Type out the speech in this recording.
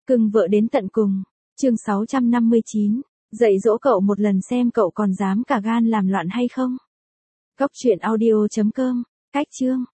Cưng vợ đến tận cùng. Chương 659. Dạy dỗ cậu một lần xem cậu còn dám cả gan làm loạn hay không. Góc truyện audio.com. Cách chương.